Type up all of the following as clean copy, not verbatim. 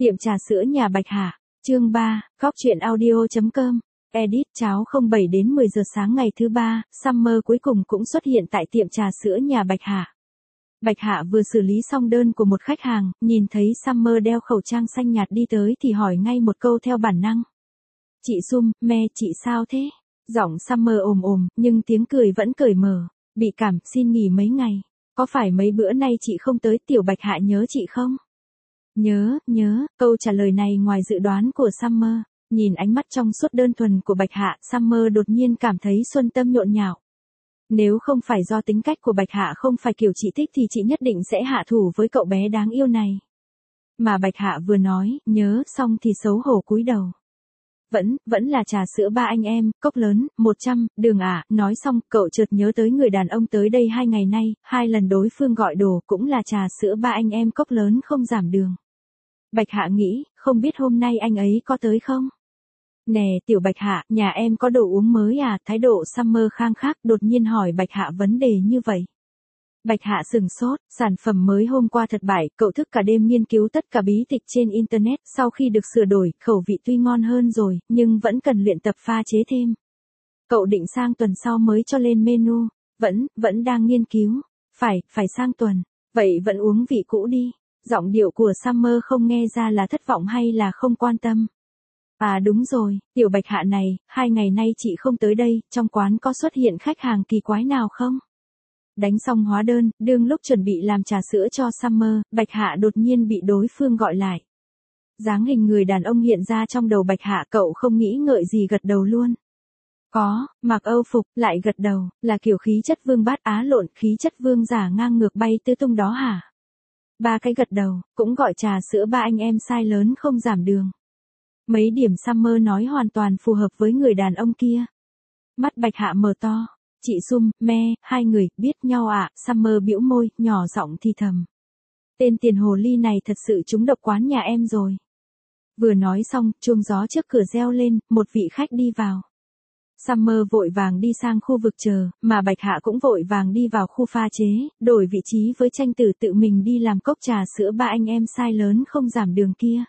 Tiệm trà sữa nhà Bạch Hạ, chương 3, Góc truyện audio.com, edit cháo 07 đến 10 giờ sáng ngày thứ ba, Summer cuối cùng cũng xuất hiện tại tiệm trà sữa nhà Bạch Hạ. Bạch Hạ vừa xử lý xong đơn của một khách hàng, nhìn thấy Summer đeo khẩu trang xanh nhạt đi tới thì hỏi ngay một câu theo bản năng. Chị Sum, chị sao thế? Giọng Summer ồm, nhưng tiếng cười vẫn cởi mở. Bị cảm, xin nghỉ mấy ngày. Có phải mấy bữa nay chị không tới, tiểu Bạch Hạ nhớ chị không? Nhớ, câu trả lời này ngoài dự đoán của Summer. Nhìn ánh mắt trong suốt đơn thuần của Bạch Hạ, Summer đột nhiên cảm thấy xuân tâm nhộn nhạo. Nếu không phải do tính cách của Bạch Hạ không phải kiểu chị thích thì chị nhất định sẽ hạ thủ với cậu bé đáng yêu này. Mà Bạch Hạ vừa nói, nhớ xong thì xấu hổ cúi đầu. Vẫn là trà sữa ba anh em, cốc lớn, 100, đường à, nói xong, cậu chợt nhớ tới người đàn ông tới đây 2 ngày nay, 2 lần đối phương gọi đồ cũng là trà sữa ba anh em cốc lớn không giảm đường. Bạch Hạ nghĩ, không biết hôm nay anh ấy có tới không? Nè tiểu Bạch Hạ, nhà em có đồ uống mới à? Thái độ Summer khang khác đột nhiên hỏi Bạch Hạ vấn đề như vậy. Bạch Hạ sừng sốt, sản phẩm mới hôm qua thật bại, cậu thức cả đêm nghiên cứu tất cả bí tịch trên Internet, sau khi được sửa đổi, khẩu vị tuy ngon hơn rồi, nhưng vẫn cần luyện tập pha chế thêm. Cậu định sang tuần sau mới cho lên menu, vẫn đang nghiên cứu, phải sang tuần, vậy vẫn uống vị cũ đi. Giọng điệu của Summer không nghe ra là thất vọng hay là không quan tâm. À đúng rồi, tiểu Bạch Hạ này, 2 ngày nay chị không tới đây, trong quán có xuất hiện khách hàng kỳ quái nào không? Đánh xong hóa đơn, đương lúc chuẩn bị làm trà sữa cho Summer, Bạch Hạ đột nhiên bị đối phương gọi lại. Dáng hình người đàn ông hiện ra trong đầu Bạch Hạ, cậu không nghĩ ngợi gì gật đầu luôn. Có, mặc Âu phục, lại gật đầu, là kiểu khí chất vương bát Á lộn, khí chất vương giả ngang ngược bay tứ tung đó hả? 3 cái gật đầu, cũng gọi trà sữa ba anh em size lớn không giảm đường. Mấy điểm Summer nói hoàn toàn phù hợp với người đàn ông kia. Mắt Bạch Hạ mở to. Chị Sum, hai người, biết nhau à? Summer bĩu môi, nhỏ giọng thì thầm. Tên tiền hồ ly này thật sự trúng độc quán nhà em rồi. Vừa nói xong, chuông gió trước cửa reo lên, một vị khách đi vào. Summer vội vàng đi sang khu vực chờ, mà Bạch Hạ cũng vội vàng đi vào khu pha chế, đổi vị trí với tranh tử tự mình đi làm cốc trà sữa ba anh em size lớn không giảm đường kia.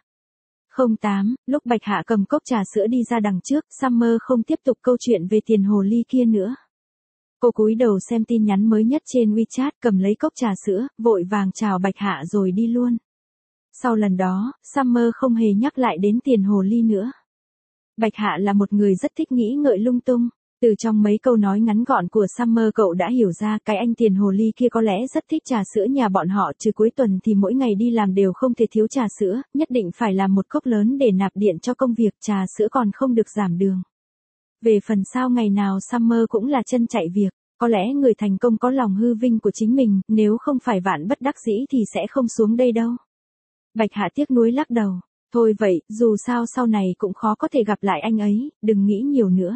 08, lúc Bạch Hạ cầm cốc trà sữa đi ra đằng trước, Summer không tiếp tục câu chuyện về tiền hồ ly kia nữa. Cô cúi đầu xem tin nhắn mới nhất trên WeChat, cầm lấy cốc trà sữa, vội vàng chào Bạch Hạ rồi đi luôn. Sau lần đó, Summer không hề nhắc lại đến tiền hồ ly nữa. Bạch Hạ là một người rất thích nghĩ ngợi lung tung. Từ trong mấy câu nói ngắn gọn của Summer cậu đã hiểu ra cái anh tiền hồ ly kia có lẽ rất thích trà sữa nhà bọn họ, trừ cuối tuần thì mỗi ngày đi làm đều không thể thiếu trà sữa, nhất định phải làm một cốc lớn để nạp điện cho công việc, trà sữa còn không được giảm đường. Về phần sau ngày nào Summer cũng là chân chạy việc, có lẽ người thành công có lòng hư vinh của chính mình, nếu không phải vạn bất đắc dĩ thì sẽ không xuống đây đâu. Bạch Hạ tiếc nuối lắc đầu, thôi vậy, dù sao sau này cũng khó có thể gặp lại anh ấy, đừng nghĩ nhiều nữa.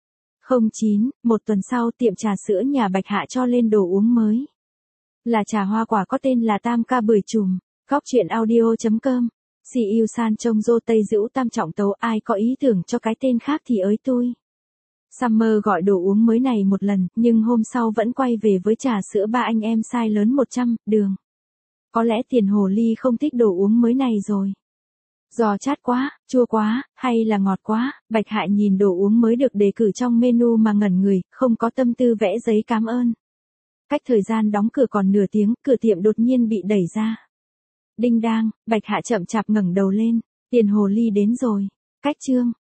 09, một tuần sau tiệm trà sữa nhà Bạch Hạ cho lên đồ uống mới. Là trà hoa quả có tên là Tam Ca Bưởi Chùm, Góc truyện audio.com. Si yêu san trông dô Tây Dữu Tam Trọng Tấu, ai có ý tưởng cho cái tên khác thì ới tôi. Summer gọi đồ uống mới này một lần, nhưng hôm sau vẫn quay về với trà sữa ba anh em size lớn 100, đường. Có lẽ tiền hồ ly không thích đồ uống mới này rồi. Giò chát quá, chua quá, hay là ngọt quá, Bạch Hạ nhìn đồ uống mới được đề cử trong menu mà ngẩn người, không có tâm tư vẽ giấy cảm ơn. Cách thời gian đóng cửa còn nửa tiếng, cửa tiệm đột nhiên bị đẩy ra. Đinh đang, Bạch Hạ chậm chạp ngẩng đầu lên, tiền hồ ly đến rồi. Cách chương